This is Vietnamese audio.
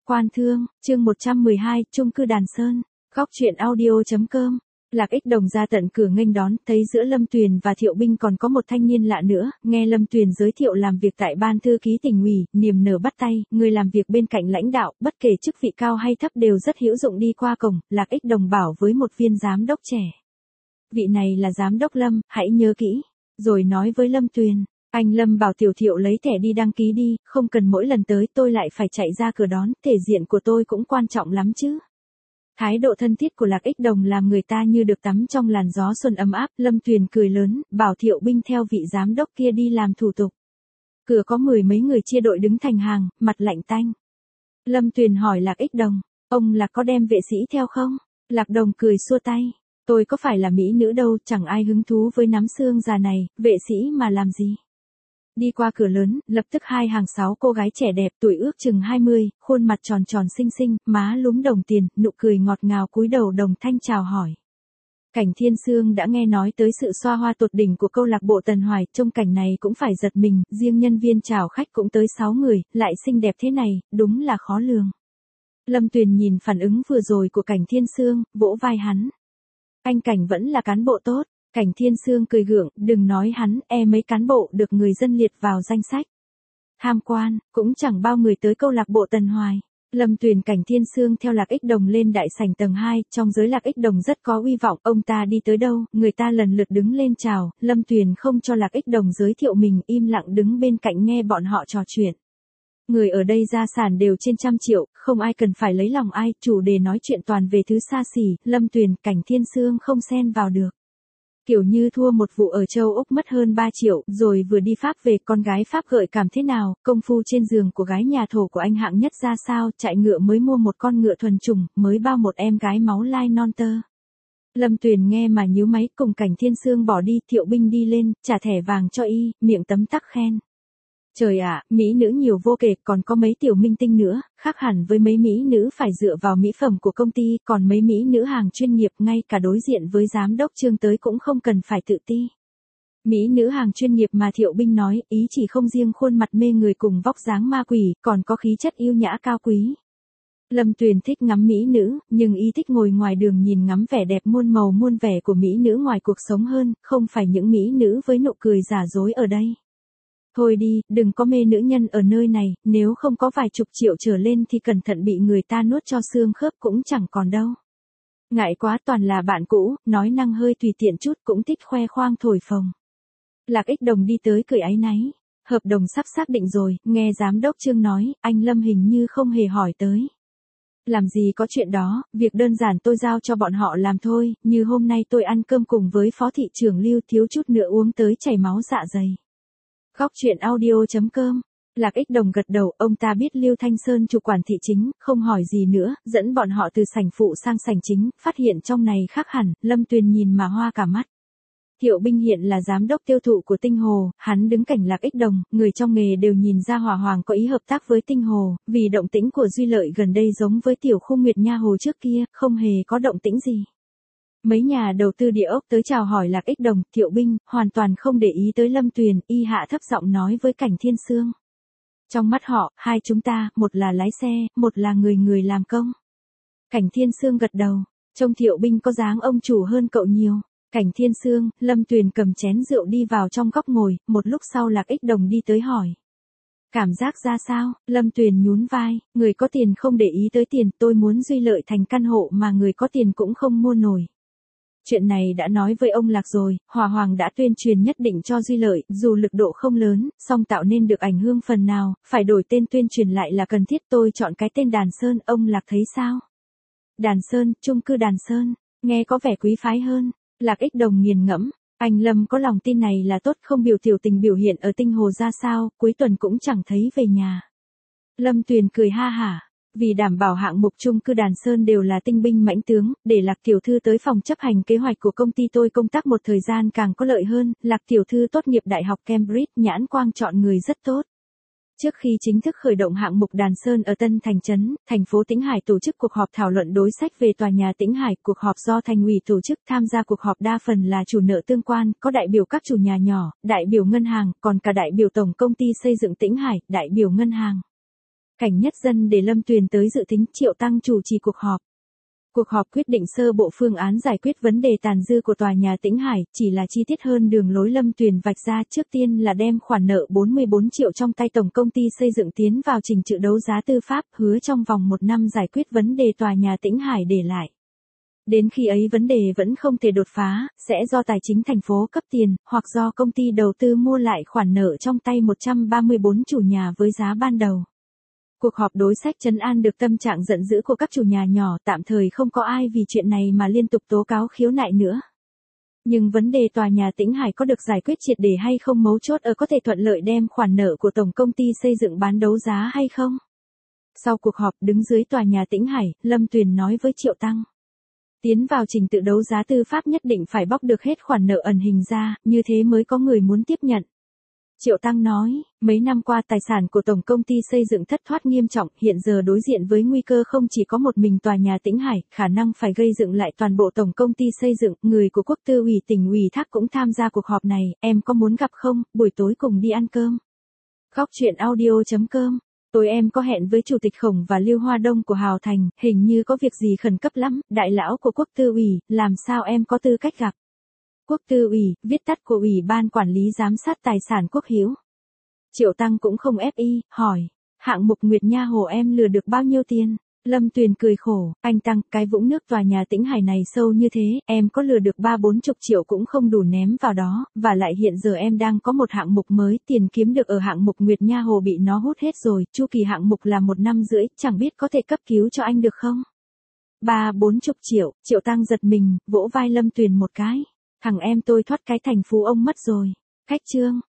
Quan Thương, chương 112, chung cư Đàn Sơn. Góc truyện audio.com. Lạc Ích Đồng ra tận cửa nghênh đón, thấy giữa Lâm Tuyền và Thiệu Binh còn có một thanh niên lạ nữa, nghe Lâm Tuyền giới thiệu làm việc tại ban thư ký tỉnh ủy, niềm nở bắt tay, người làm việc bên cạnh lãnh đạo, bất kể chức vị cao hay thấp đều rất hữu dụng đi qua cổng, Lạc Ích Đồng bảo với một viên giám đốc trẻ. Vị này là giám đốc Lâm, hãy nhớ kỹ, rồi nói với Lâm Tuyền. Anh Lâm bảo Tiểu Thiệu lấy thẻ đi đăng ký đi, không cần mỗi lần tới tôi lại phải chạy ra cửa đón, thể diện của tôi cũng quan trọng lắm chứ. Thái độ thân thiết của Lạc Ích Đồng làm người ta như được tắm trong làn gió xuân ấm áp, Lâm Tuyền cười lớn, bảo Thiệu Binh theo vị giám đốc kia đi làm thủ tục. Cửa có 10 mấy người chia đội đứng thành hàng, mặt lạnh tanh. Lâm Tuyền hỏi Lạc Ích Đồng, ông Lạc có đem vệ sĩ theo không? Lạc Đồng cười xua tay, tôi có phải là mỹ nữ đâu, chẳng ai hứng thú với nắm xương già này, vệ sĩ mà làm gì? Đi qua cửa lớn, lập tức hai hàng 6 cô gái trẻ đẹp, tuổi ước chừng 20, khuôn mặt tròn tròn xinh xinh, má lúm đồng tiền, nụ cười ngọt ngào cúi đầu đồng thanh chào hỏi. Cảnh Thiên Sương đã nghe nói tới sự xoa hoa tột đỉnh của câu lạc bộ Tần Hoài, trông cảnh này cũng phải giật mình, riêng nhân viên chào khách cũng tới 6 người, lại xinh đẹp thế này, đúng là khó lường. Lâm Tuyền nhìn phản ứng vừa rồi của Cảnh Thiên Sương, vỗ vai hắn. Anh Cảnh vẫn là cán bộ tốt. Cảnh Thiên Sương cười gượng, đừng nói hắn, mấy cán bộ được người dân liệt vào danh sách tham quan, cũng chẳng bao người tới câu lạc bộ Tần Hoài. Lâm Tuyền Cảnh Thiên Sương theo Lạc Ích Đồng lên đại sảnh tầng 2, trong giới Lạc Ích Đồng rất có uy vọng, ông ta đi tới đâu, người ta lần lượt đứng lên chào, Lâm Tuyền không cho Lạc Ích Đồng giới thiệu mình, im lặng đứng bên cạnh nghe bọn họ trò chuyện. Người ở đây gia sản đều trên 100 triệu, không ai cần phải lấy lòng ai, chủ đề nói chuyện toàn về thứ xa xỉ, Lâm Tuyền Cảnh Thiên Sương không xen vào được. Kiểu như thua một vụ ở châu Úc mất hơn 3 triệu, rồi vừa đi Pháp về, con gái Pháp gợi cảm thế nào, công phu trên giường của gái nhà thổ của anh hạng nhất ra sao, chạy ngựa mới mua một con ngựa thuần chủng, mới bao một em gái máu lai non tơ. Lâm Tuyền nghe mà nhíu máy, cùng Cảnh Thiên Sương bỏ đi, Thiệu Binh đi lên, trả thẻ vàng cho y, miệng tấm tắc khen. Trời ạ, mỹ nữ nhiều vô kể, còn có mấy tiểu minh tinh nữa, khác hẳn với mấy mỹ nữ phải dựa vào mỹ phẩm của công ty, còn mấy mỹ nữ hàng chuyên nghiệp, ngay cả đối diện với giám đốc Trương tới cũng không cần phải tự ti. Mỹ nữ hàng chuyên nghiệp mà Thiệu Binh nói, ý chỉ không riêng khuôn mặt mê người cùng vóc dáng ma quỷ, còn có khí chất yêu nhã cao quý. Lâm Tuyền thích ngắm mỹ nữ, nhưng y thích ngồi ngoài đường nhìn ngắm vẻ đẹp muôn màu muôn vẻ của mỹ nữ ngoài cuộc sống hơn, không phải những mỹ nữ với nụ cười giả dối ở đây. Thôi đi, đừng có mê nữ nhân ở nơi này, nếu không có vài chục triệu trở lên thì cẩn thận bị người ta nuốt cho xương khớp cũng chẳng còn đâu. Ngại quá, toàn là bạn cũ, nói năng hơi tùy tiện chút cũng thích khoe khoang thổi phồng. Lạc Ích Đồng đi tới cười áy náy. Hợp đồng sắp xác định rồi, nghe giám đốc Trương nói, anh Lâm hình như không hề hỏi tới. Làm gì có chuyện đó, việc đơn giản tôi giao cho bọn họ làm thôi, như hôm nay tôi ăn cơm cùng với phó thị trưởng Lưu, thiếu chút nữa uống tới chảy máu dạ dày. Góc truyện audio.com. Lạc Ích Đồng gật đầu, ông ta biết Lưu Thanh Sơn chủ quản thị chính, không hỏi gì nữa, dẫn bọn họ từ sảnh phụ sang sảnh chính, phát hiện trong này khác hẳn, Lâm Tuyền nhìn mà hoa cả mắt. Thiệu Binh hiện là giám đốc tiêu thụ của Tinh Hồ, hắn đứng cạnh Lạc Ích Đồng, người trong nghề đều nhìn ra Hỏa Hoàng có ý hợp tác với Tinh Hồ, vì động tĩnh của Duy Lợi gần đây giống với tiểu khu Nguyệt Nha Hồ trước kia, không hề có động tĩnh gì. Mấy nhà đầu tư địa ốc tới chào hỏi Lạc Ích Đồng, Thiệu Binh, hoàn toàn không để ý tới Lâm Tuyền, y hạ thấp giọng nói với Cảnh Thiên Sương. Trong mắt họ, hai chúng ta, một là lái xe, một là người làm công. Cảnh Thiên Sương gật đầu, trông Thiệu Binh có dáng ông chủ hơn cậu nhiều. Cảnh Thiên Sương, Lâm Tuyền cầm chén rượu đi vào trong góc ngồi, một lúc sau Lạc Ích Đồng đi tới hỏi. Cảm giác ra sao? Lâm Tuyền nhún vai, người có tiền không để ý tới tiền, tôi muốn Duy Lợi thành căn hộ mà người có tiền cũng không mua nổi. Chuyện này đã nói với ông Lạc rồi, Hỏa Hoàng đã tuyên truyền nhất định cho Duy Lợi, dù lực độ không lớn, song tạo nên được ảnh hưởng phần nào, phải đổi tên tuyên truyền lại là cần thiết, tôi chọn cái tên Đàn Sơn, ông Lạc thấy sao? Đàn Sơn, chung cư Đàn Sơn, nghe có vẻ quý phái hơn. Lạc Ích Đồng nghiền ngẫm, anh Lâm có lòng tin này là tốt, không biểu tiểu tình biểu hiện ở Tinh Hồ ra sao, cuối tuần cũng chẳng thấy về nhà. Lâm Tuyền cười ha hả. Vì đảm bảo hạng mục chung cư Đàn Sơn đều là tinh binh mãnh tướng, để Lạc tiểu thư tới phòng chấp hành kế hoạch của công ty tôi công tác một thời gian càng có lợi hơn, Lạc tiểu thư tốt nghiệp Đại học Cambridge, nhãn quang chọn người rất tốt. Trước khi chính thức khởi động hạng mục Đàn Sơn ở Tân Thành Trấn, thành phố Tĩnh Hải tổ chức cuộc họp thảo luận đối sách về tòa nhà Tĩnh Hải, cuộc họp do thành ủy tổ chức, tham gia cuộc họp đa phần là chủ nợ tương quan, có đại biểu các chủ nhà nhỏ, đại biểu ngân hàng, còn cả đại biểu tổng công ty xây dựng Tĩnh Hải, đại biểu ngân hàng. Cảnh Nhất Dân để Lâm Tuyền tới dự tính, Triệu Tăng chủ trì cuộc họp. Cuộc họp quyết định sơ bộ phương án giải quyết vấn đề tàn dư của tòa nhà Tĩnh Hải, chỉ là chi tiết hơn đường lối Lâm Tuyền vạch ra. Trước tiên là đem khoản nợ 44 triệu trong tay tổng công ty xây dựng tiến vào trình tự đấu giá tư pháp, hứa trong vòng 1 năm giải quyết vấn đề tòa nhà Tĩnh Hải để lại. Đến khi ấy vấn đề vẫn không thể đột phá, sẽ do tài chính thành phố cấp tiền, hoặc do công ty đầu tư mua lại khoản nợ trong tay 134 chủ nhà với giá ban đầu. Cuộc họp đối sách trấn an được tâm trạng giận dữ của các chủ nhà nhỏ, tạm thời không có ai vì chuyện này mà liên tục tố cáo khiếu nại nữa. Nhưng vấn đề tòa nhà Tĩnh Hải có được giải quyết triệt để hay không, mấu chốt ở có thể thuận lợi đem khoản nợ của tổng công ty xây dựng bán đấu giá hay không. Sau cuộc họp, đứng dưới tòa nhà Tĩnh Hải, Lâm Tuyền nói với Triệu Tăng. Tiến vào trình tự đấu giá tư pháp nhất định phải bóc được hết khoản nợ ẩn hình ra, như thế mới có người muốn tiếp nhận. Triệu Tăng nói, mấy năm qua tài sản của tổng công ty xây dựng thất thoát nghiêm trọng, hiện giờ đối diện với nguy cơ không chỉ có một mình tòa nhà Tĩnh Hải, khả năng phải gây dựng lại toàn bộ tổng công ty xây dựng. Người của Quốc Tư ủy tỉnh ủy Thác cũng tham gia cuộc họp này, em có muốn gặp không, buổi tối cùng đi ăn cơm. Góc truyện audio.com. Tối em có hẹn với Chủ tịch Khổng và Lưu Hoa Đông của Hào Thành, hình như có việc gì khẩn cấp lắm, đại lão của Quốc Tư ủy, làm sao em có tư cách gặp. Quốc Tư ủy, viết tắt của Ủy ban Quản lý Giám sát Tài sản Quốc hữu. Triệu Tăng cũng không ép y, hỏi, hạng mục Nguyệt Nha Hồ em lừa được bao nhiêu tiền? Lâm Tuyền cười khổ, anh Tăng, cái vũng nước tòa nhà Tĩnh Hải này sâu như thế, em có lừa được 30-40 triệu cũng không đủ ném vào đó, và lại hiện giờ em đang có một hạng mục mới, tiền kiếm được ở hạng mục Nguyệt Nha Hồ bị nó hút hết rồi, chu kỳ hạng mục là 1 năm rưỡi, chẳng biết có thể cấp cứu cho anh được không? 30-40 triệu, Triệu Tăng giật mình, vỗ vai Lâm Tuyền một cái. Thằng em tôi thoát cái thành phú ông mất rồi. Khách trương.